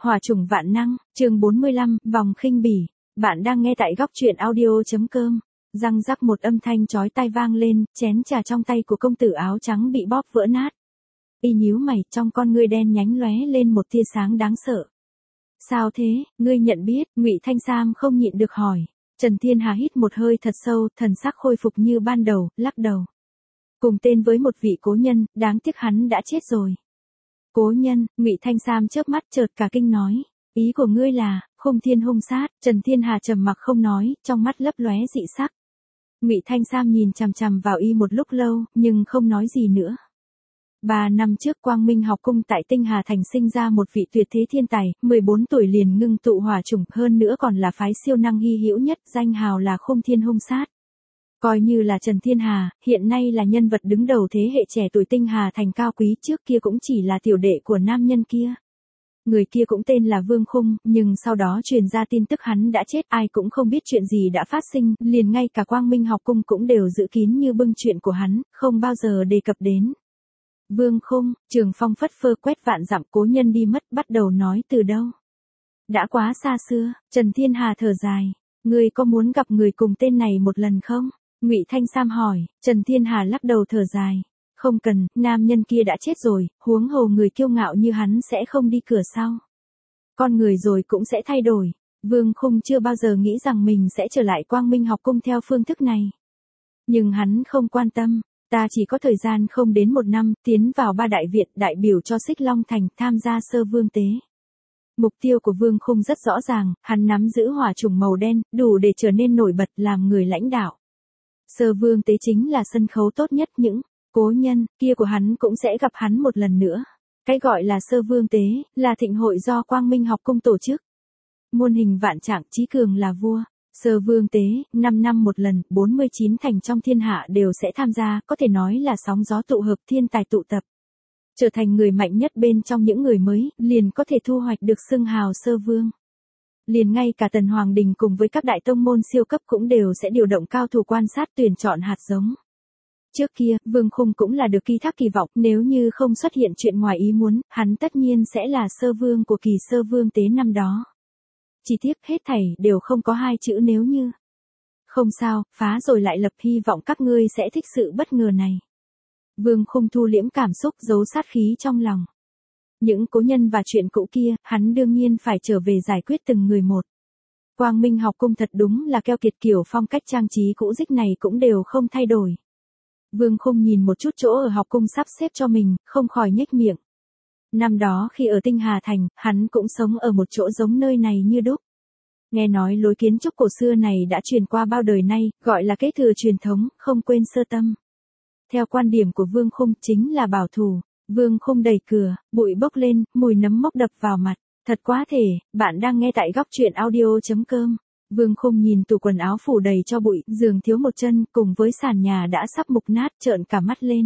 Hỏa chủng vạn năng, chương 45, vòng khinh bỉ. Bạn đang nghe tại góc truyện audio.com. Răng rắc một âm thanh chói tai vang lên, chén trà trong tay của công tử áo trắng bị bóp vỡ nát. Y nhíu mày, trong con ngươi đen nhánh lóe lên một tia sáng đáng sợ. Sao thế, ngươi nhận biết? Ngụy Thanh Sam không nhịn được hỏi. Trần Thiên Hà hít một hơi thật sâu, thần sắc khôi phục như ban đầu, lắc đầu. Cùng tên với một vị cố nhân, đáng tiếc hắn đã chết rồi. Cố nhân, Ngụy Thanh Sam chớp mắt chợt cả kinh nói, ý của ngươi là, Khung Thiên hung sát? Trần Thiên Hà trầm mặc không nói, trong mắt lấp lóe dị sắc. Ngụy Thanh Sam nhìn chằm chằm vào y một lúc lâu, nhưng không nói gì nữa. 3 năm trước Quang Minh học cung tại Tinh Hà Thành sinh ra một vị tuyệt thế thiên tài, 14 tuổi liền ngưng tụ hỏa chủng, hơn nữa còn là phái siêu năng hy hữu nhất, danh hào là Khung Thiên hung sát. Coi như là Trần Thiên Hà, hiện nay là nhân vật đứng đầu thế hệ trẻ tuổi Tinh Hà Thành cao quý, trước kia cũng chỉ là tiểu đệ của nam nhân kia. Người kia cũng tên là Vương Khung, nhưng sau đó truyền ra tin tức hắn đã chết, ai cũng không biết chuyện gì đã phát sinh, liền ngay cả Quang Minh học cung cũng đều giữ kín như bưng chuyện của hắn, không bao giờ đề cập đến. Vương Khung, Trường Phong phất phơ quét vạn dặm, cố nhân đi mất, bắt đầu nói từ đâu. Đã quá xa xưa. Trần Thiên Hà thở dài. Ngươi có muốn gặp người cùng tên này một lần không? Ngụy Thanh Sam hỏi. Trần Thiên Hà lắc đầu thở dài. Không cần, nam nhân kia đã chết rồi, huống hồ người kiêu ngạo như hắn sẽ không đi cửa sau. Con người rồi cũng sẽ thay đổi. Vương Khung chưa bao giờ nghĩ rằng mình sẽ trở lại Quang Minh học cung theo phương thức này. Nhưng hắn không quan tâm. Ta chỉ có thời gian không đến 1 năm, tiến vào 3 đại viện, đại biểu cho Xích Long Thành, tham gia sơ vương tế. Mục tiêu của Vương Khung rất rõ ràng, hắn nắm giữ hỏa chủng màu đen, đủ để trở nên nổi bật làm người lãnh đạo. Sơ vương tế chính là sân khấu tốt nhất, những cố nhân kia của hắn cũng sẽ gặp hắn một lần nữa. Cái gọi là sơ vương tế, là thịnh hội do Quang Minh học cung tổ chức. Muôn hình vạn trạng, chí cường là vua. Sơ vương tế, 5 năm một lần, 49 thành trong thiên hạ đều sẽ tham gia, có thể nói là sóng gió tụ hợp, thiên tài tụ tập. Trở thành người mạnh nhất bên trong những người mới, liền có thể thu hoạch được xưng hào sơ vương. Liền ngay cả Tần Hoàng Đình cùng với các đại tông môn siêu cấp cũng đều sẽ điều động cao thủ quan sát tuyển chọn hạt giống. Trước kia, Vương Khung cũng là được ký thác kỳ vọng, nếu như không xuất hiện chuyện ngoài ý muốn, hắn tất nhiên sẽ là sơ vương của kỳ sơ vương tế năm đó. Chỉ tiếc hết thảy đều không có 2 chữ nếu như. Không sao, phá rồi lại lập, hy vọng các ngươi sẽ thích sự bất ngờ này. Vương Khung thu liễm cảm xúc, giấu sát khí trong lòng. Những cố nhân và chuyện cũ kia, hắn đương nhiên phải trở về giải quyết từng người một. Quang Minh học cung thật đúng là keo kiệt, kiểu phong cách trang trí cũ rích này cũng đều không thay đổi. Vương Khung nhìn một chút chỗ ở học cung sắp xếp cho mình, không khỏi nhếch miệng. Năm đó khi ở Tinh Hà Thành, hắn cũng sống ở một chỗ giống nơi này như đúc. Nghe nói lối kiến trúc cổ xưa này đã truyền qua bao đời nay, gọi là kế thừa truyền thống, không quên sơ tâm. Theo quan điểm của Vương Khung chính là bảo thủ. Vương Khung đẩy cửa, bụi bốc lên, mùi nấm mốc đập vào mặt. Thật quá thể, bạn đang nghe tại góc truyện audio.com. Vương Khung nhìn tủ quần áo phủ đầy cho bụi, giường thiếu một chân, cùng với sàn nhà đã sắp mục nát, trợn cả mắt lên.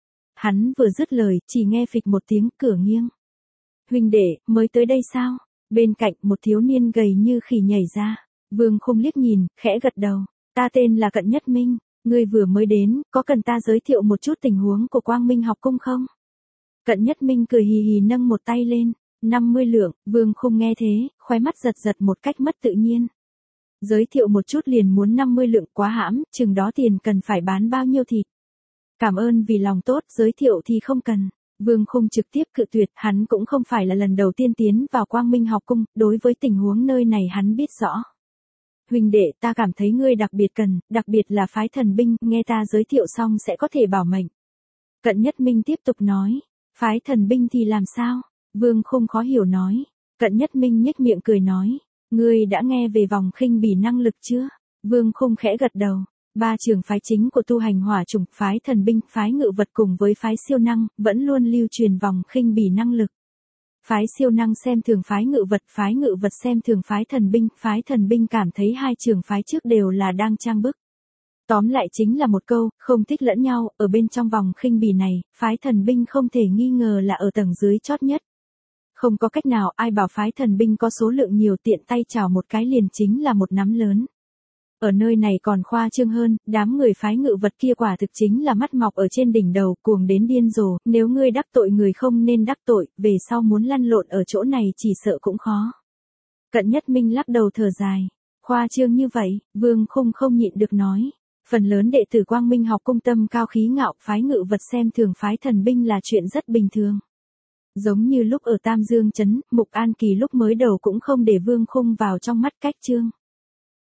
Hắn vừa dứt lời, chỉ nghe phịch một tiếng, cửa nghiêng. Huynh đệ, mới tới đây sao? Bên cạnh, một thiếu niên gầy như khỉ nhảy ra. Vương Khung liếc nhìn, khẽ gật đầu. Ta tên là Cận Nhất Minh, ngươi vừa mới đến, có cần ta giới thiệu một chút tình huống của Quang Minh học cung không? Cận Nhất Minh cười hì hì nâng một tay lên. 50 lượng, Vương Khung nghe thế, khóe mắt giật giật một cách mất tự nhiên. Giới thiệu một chút liền muốn 50 lượng, quá hãm, chừng đó tiền cần phải bán bao nhiêu thịt. Cảm ơn vì lòng tốt, giới thiệu thì không cần. Vương Khung trực tiếp cự tuyệt, hắn cũng không phải là lần đầu tiên tiến vào Quang Minh học cung, đối với tình huống nơi này hắn biết rõ. Huynh đệ, ta cảm thấy ngươi đặc biệt cần, đặc biệt là phái thần binh, nghe ta giới thiệu xong sẽ có thể bảo mệnh. Cận Nhất Minh tiếp tục nói, phái thần binh thì làm sao? Vương Khung khó hiểu nói. Cận Nhất Minh nhếch miệng cười nói, ngươi đã nghe về vòng khinh bỉ năng lực chưa? Vương Khung khẽ gật đầu. 3 trường phái chính của tu hành hỏa chủng, phái thần binh, phái ngự vật cùng với phái siêu năng, vẫn luôn lưu truyền vòng khinh bỉ năng lực. Phái siêu năng xem thường phái ngự vật xem thường phái thần binh cảm thấy 2 trường phái trước đều là đang trang bức. Tóm lại chính là một câu, không thích lẫn nhau, ở bên trong vòng khinh bỉ này, phái thần binh không thể nghi ngờ là ở tầng dưới chót nhất. Không có cách nào, ai bảo phái thần binh có số lượng nhiều, tiện tay chảo một cái liền chính là một nắm lớn. Ở nơi này còn khoa trương hơn, đám người phái ngự vật kia quả thực chính là mắt mọc ở trên đỉnh đầu, cuồng đến điên rồ, nếu ngươi đắc tội người không nên đắc tội, về sau muốn lăn lộn ở chỗ này chỉ sợ cũng khó. Cận Nhất Minh lắc đầu thở dài, khoa trương như vậy, Vương Khung không nhịn được nói. Phần lớn đệ tử Quang Minh học cung tâm cao khí ngạo, phái ngự vật xem thường phái thần binh là chuyện rất bình thường. Giống như lúc ở Tam Dương Trấn, Mục An Kỳ lúc mới đầu cũng không để Vương Khung vào trong mắt cách chương.